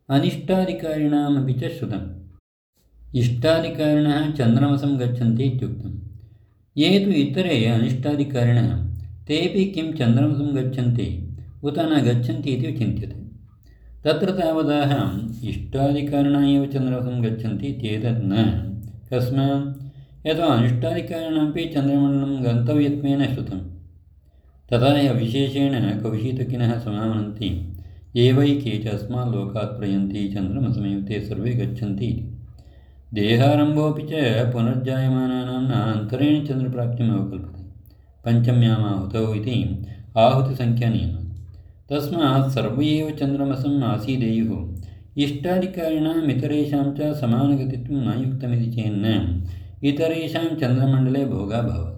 अनिष्टादिकारिणामपि च श्रुतम्। इष्टादिकारिणः चन्द्रमसं गच्छन्ति इत्युक्तम्। ये तु इतरे अनिष्टादिकारिणः तेऽपि किं चन्द्रमसं गच्छन्ति उत न गच्छन्ति इति चिन्त्यते। तत्र तावदाह इष्टादिकारिणः एव चन्द्रमसं गच्छन्ति इत्येतत् न। कस्मात्? यतो अनिष्टादिकारिणामपि चन्द्रमण्डलं गन्तव्यत्वेन श्रुतम्। तथा विशेषेण कौशितकिनः समावनन्ति एवैके च अस्मात् लोकात् प्रयन्ति चन्द्रमसमेव ते सर्वे गच्छन्ति। देहारम्भोऽपि च पुनर्जायमानानां न अन्तरेण चन्द्रप्राप्तिम् अवकल्पते पञ्चम्यामाहुतौ इति आहुतिसङ्ख्यानियमः। तस्मात् सर्वे एव चन्द्रमसम् आसीदेयुः। इष्टादिकारिणाम् इतरेषां च समानगतित्वं न युक्तमिति चेन्न इतरेषां चन्द्रमण्डले भोगाभावः।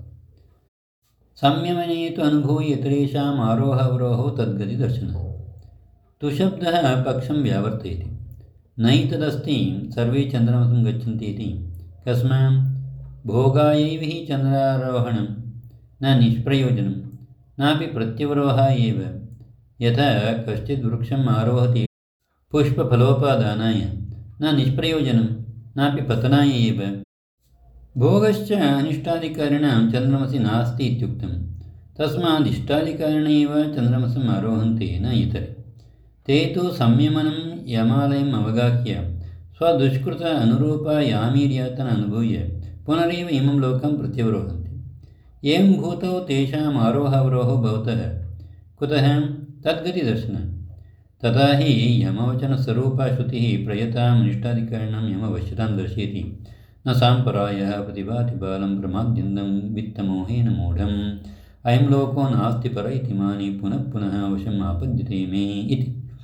संयमने तु अनुभूय इतरेषाम् आरोहावरोहो तद्गतिदर्शनः। तुशब्दः पक्षं व्यावर्तयति। नैतदस्ति सर्वे चन्द्रमसं गच्छन्ति इति। कस्मात्? भोगायैव हि चन्द्रारोहणं न निष्प्रयोजनं नापि प्रत्यवरोहः एव। यथा कश्चित् वृक्षम् आरोहति पुष्पफलोपादानाय न निष्प्रयोजनं नापि पतनाय एव। भोगश्च अनिष्टादिकारिणां चन्द्रमसि नास्ति इत्युक्तं। तस्मात् इष्टादिकारिणः एव चन्द्रमसम् आरोहन्ति न इतरे। ते तु संयमनं यमालयम् अवगाह्य स्वदुष्कृत अनुरूपयामीर्यातन अनुभूय पुनरेव इमं लोकं प्रत्यवरोहन्ति। एवं भूतौ तेषाम् आरोहावरोहो भवतः। कुतः? तद्गतिदर्शनः। तथा हि यमवचनस्वरूपा श्रुतिः प्रयताम् अनिष्टादिकारिणां यमवश्यतां दर्शयति। न साम्परायः प्रतिभाति बालं प्रमाद्यन्दं वित्तमोहेन मूढम् अयं लोको नास्ति पर इति मानि पुनः पुनः अवश्यम् आपद्यते मे इति।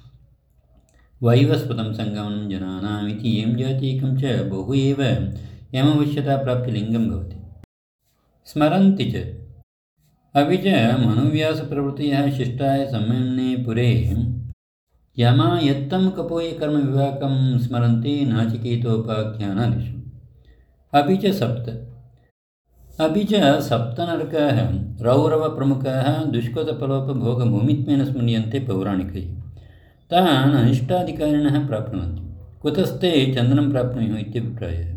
वैवस्वतं सङ्गमनं जनानाम् इति एं जातीकं च बहु एव यमवश्यताप्राप्तिलिङ्गं भवति। स्मरन्ति च अपि च मनुव्यासप्रभृतयः शिष्टाय सम्मेलने पुरे यमायत्तं कपोयकर्मविभागं स्मरन्ति नाचिकेतोपाख्यानादिषु। अपि च सप्तनरकाः रौरवप्रमुखाः दुष्कृतफलोपभोगभूमित्वेन स्मर्यन्ते पौराणिकैः। तान् अनिष्टादिकारिणः प्राप्नुवन्ति। कुतस्ते चन्द्रं प्राप्नुयुः इत्यभिप्रायः।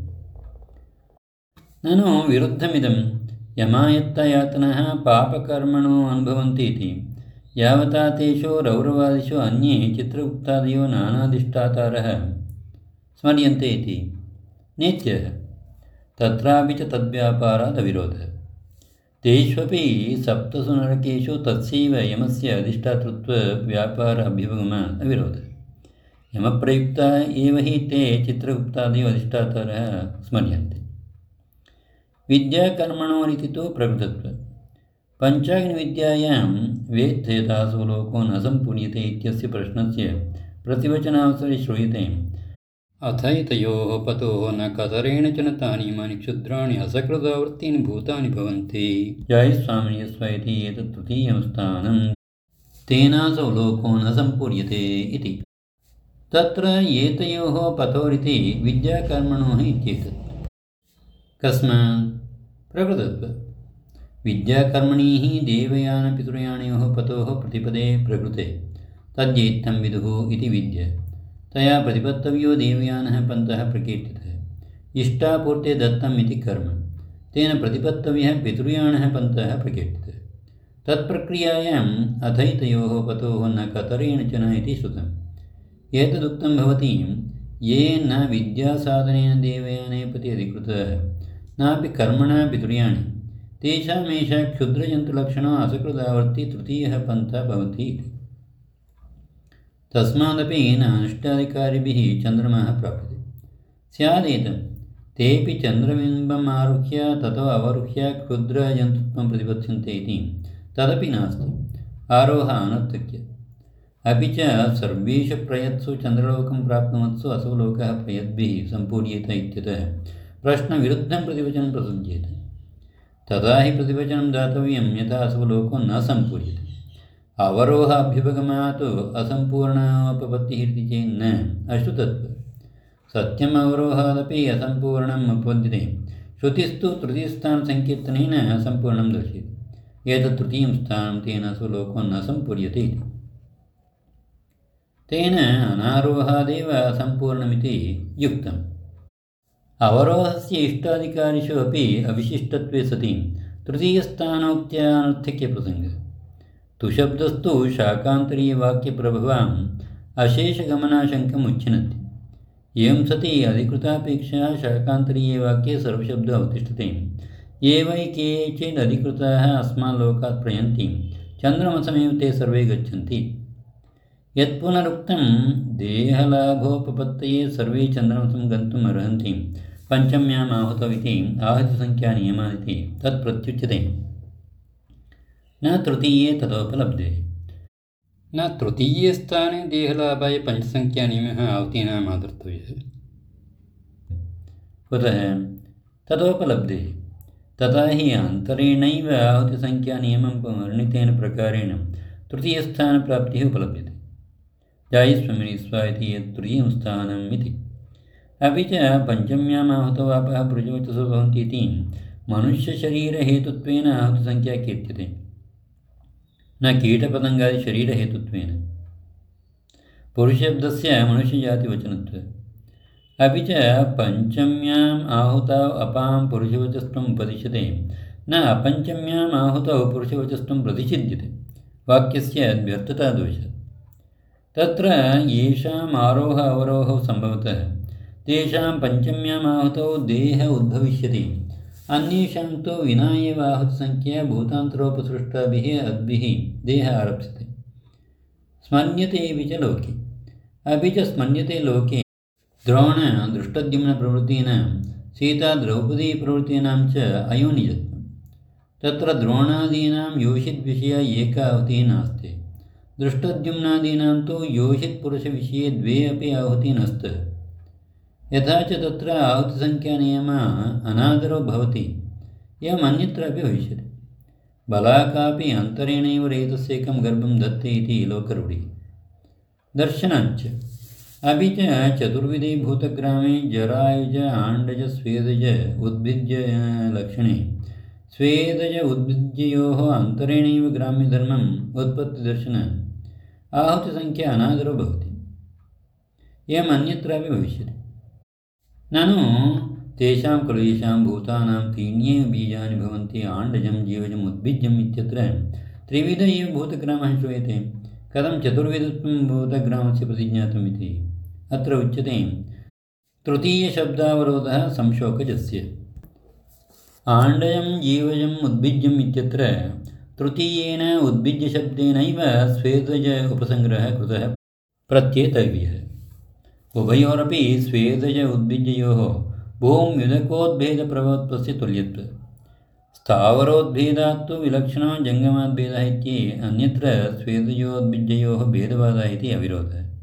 ननु विरुद्धमिदं यमायत्तयातनः पापकर्मणो अनुभवन्ति इति। यावता तेषु रौरवादिषु अन्ये चित्रगुप्तादयो नानादिष्टातारः स्मर्यन्ते इति नेत्यः। तत्रापि च तद्व्यापारादविरोधः। तेष्वपि सप्तसु नरकेषु तस्यैव यमस्य अधिष्ठातृत्वव्यापार अभ्युपगमात् अविरोधः। यमप्रयुक्ता एव हि ते चित्रगुप्तादयो अधिष्ठातारः स्मर्यन्ते। विद्याकर्मणोरिति तु प्रकृतत्वम्। पञ्चाग्निविद्यायां वेत्थेतासो लोको न सम्पूर्यते इत्यस्य प्रश्नस्य प्रतिवचनावसरे श्रूयते अथैतयोः पतोः न कतरेण च न तानि इमानि क्षुद्राणि असकृदावर्तीनि भूतानि भवन्ति। जयस्वामिनियस्व इति एतत् तृतीयं स्थानं तेनासौ लोको न सम्पूर्यते इति। तत्र एतयोः पतोरिति विद्याकर्मणोः इत्येतत्। कस्मात्? प्रकृतत्वात्। विद्याकर्मणि हि देवयानपितृयानयोः पतोः प्रतिपदे प्रकृते तद्येत्थं विदुः इति विद्या। तया प्रतिपत्तव्यो देवयानः पन्तः प्रकीर्तितः। इष्टापूर्ते दत्तम् इति कर्म। तेन प्रतिपत्तव्यः पितृयानः पन्तः प्रकीर्तितः। तत्प्रक्रियायाम् अथैतयोः पतोः न कतरेण च न इति श्रुतम्। एतदुक्तं भवति ये न विद्यासाधनेन देवयाने प्रति अधिकृताः नापि कर्मणा पितृयानि तेषामेषा क्षुद्रजन्तुलक्षणो असकृदावर्ती तृतीयः पन्था भवति इति। तस्मादपि न अनिष्टादिकारिभिः चन्द्रमः प्राप्यते स्यादेतं। तेऽपि चन्द्रबिम्बम् आरुह्य ततो अवरुह्य क्षुद्रजन्तुत्वं प्रतिपद्यन्ते इति। तदपि नास्ति। आरोह अनर्थक्य। अपि च सर्वेषु प्रयत्सु चन्द्रलोकं प्राप्नुवत्सु असौ लोकः प्रयद्भिः सम्पूर्येत इत्यतः प्रश्नविरुद्धं प्रतिवचनं प्रसज्येत। तदा हि प्रतिवचनं दातव्यं यथा असौ लोको न सम्पूर्यते। अवरोहाभ्युपगमात् असम्पूर्णोपपत्तिः इति चेन्न अश्रुतत्वम्। सत्यम् अवरोहादपि असम्पूर्णम् उपपद्यते। श्रुतिस्तु तृतीयस्थानसङ्कीर्तनेन सम्पूर्णं दर्शयति। एतत् तृतीयं स्थानं तेन असौ लोको न सम्पूर्यते इति। तेन अनारोहादेव सम्पूर्णमिति युक्तम्। अवरोहस्य इष्टाधिकारिषु अपि अविशिष्टत्वे सति तृतीयस्थानोक्त्या अनर्थक्यप्रसङ्गः। तुशब्दस्तु शाकान्तरीयवाक्यप्रभवाम् अशेषगमनाशङ्कम् उच्छिनत्ति। एवं सति अधिकृतापेक्षया शाकान्तरीये वाक्ये सर्वशब्दः अवतिष्ठते। ये वै केचित् अधिकृताः अस्मात् लोकात् प्रयन्ति चन्द्रमसमेव ते सर्वे गच्छन्ति। यत्पुनरुक्तं देहलाभोपपत्तये सर्वे चन्द्रमसं गन्तुम् अर्हन्ति पञ्चम्याम् आहुतौ इति आहुतिसङ्ख्यानियमादिति तत् प्रत्युच्यते। न तृतीये ततोपलब्धे। न तृतीये स्थाने देहलाभाय पञ्चसङ्ख्यानियमः आहुतीनाम् आदर्तव्यः। कुतः? ततोपलब्धे। तथा हि अन्तरेणैव आहुतिसङ्ख्यानियमं वर्णितेन प्रकारेण तृतीयस्थानप्राप्तिः उपलभ्यते। जायस्वमिनिस्व इति यत् तृतीयं स्थानम् इति। अपि च पञ्चम्याम् आहुतौ आपः पृजोचसो भवन्ति इति मनुष्यशरीरहेतुत्वेन आहुतिसङ्ख्या कीर्त्यते, न कीटपतङ्गादिशरीरहेतुत्वेन। पुरुषशब्दस्य मनुष्यजातिवचनत्वे। अपि च पञ्चम्याम् आहुतौ अपां पुरुषवचस्त्वम् उपदिश्यते, न अपञ्चम्याम् आहुतौ पुरुषवचस्त्वं प्रतिषिध्यते वाक्यस्य व्यर्थतादोषात्। तत्र येषाम् आरोह अवरोहौ सम्भवतः तेषां पञ्चम्याम् आहुतौ देह उद्भविष्यति, अन्येषां तु विना एव आहुतिसङ्ख्या भूतान्तरोपसृष्टाभिः अद्भिः देह आरप्स्यते। स्मन्यते अपि च लोके। अपि च स्मन्यते लोके द्रोणदृष्टद्युम्नप्रभृतीनां सीताद्रौपदीप्रभृतीनां च अयोनिजत्वम्। तत्र द्रोणादीनां योषिद्विषया एका आहुतिः नास्ति। दृष्टद्युम्नादीनां तु योषित्पुरुषविषये द्वे अपि आहुतिः नस्तः। यथा च तत्र आहुतिसङ्ख्यानियमः अनादरो भवति, एवम् अन्यत्रापि भविष्यति। बलाकापि अन्तरेणैव रेतस्येकं गर्भं दत्ते इति लोकरूढिः। दर्शनाञ्च। अपि च चतुर्विधे भूतग्रामे जरायुज आण्डज स्वेदज उद्भिज्य लक्षणे स्वेदज उद्भिज्ययोः अन्तरेणैव ग्राम्यधर्मम् उत्पत्तिदर्शन आहुतिसङ्ख्या अनादरो भवति, एवम् अन्यत्रापि भविष्यति। ननु तेषां खलु येषां भूतानां त्रीण्येव बीजानि भवन्ति आण्डजं जीवजम् उद्भिज्यम् इत्यत्र त्रिविध एव भूतग्रामः श्रूयते, कथं चतुर्विधत्वं भूतग्रामस्य प्रतिज्ञातम् इति। अत्र उच्यते तृतीयशब्दावरोधः संशोकजस्य। आण्डजं जीवजम् उद्भिज्यम् इत्यत्र तृतीयेन उद्भिज्यशब्देनैव स्वेदज उपसङ्ग्रहः कृतः प्रत्येतव्यः। उभयोरपि स्वेदज उद्भिज्ययोः भूम्युदकोद्भेदप्रभवत्वस्य तुल्यत्वम्। स्थावरोद्भेदात् तु विलक्षणो जङ्गमाद्भेदः इति अन्यत्र स्वेदजोद्भिज्ययोः भेदवादः इति अविरोधः।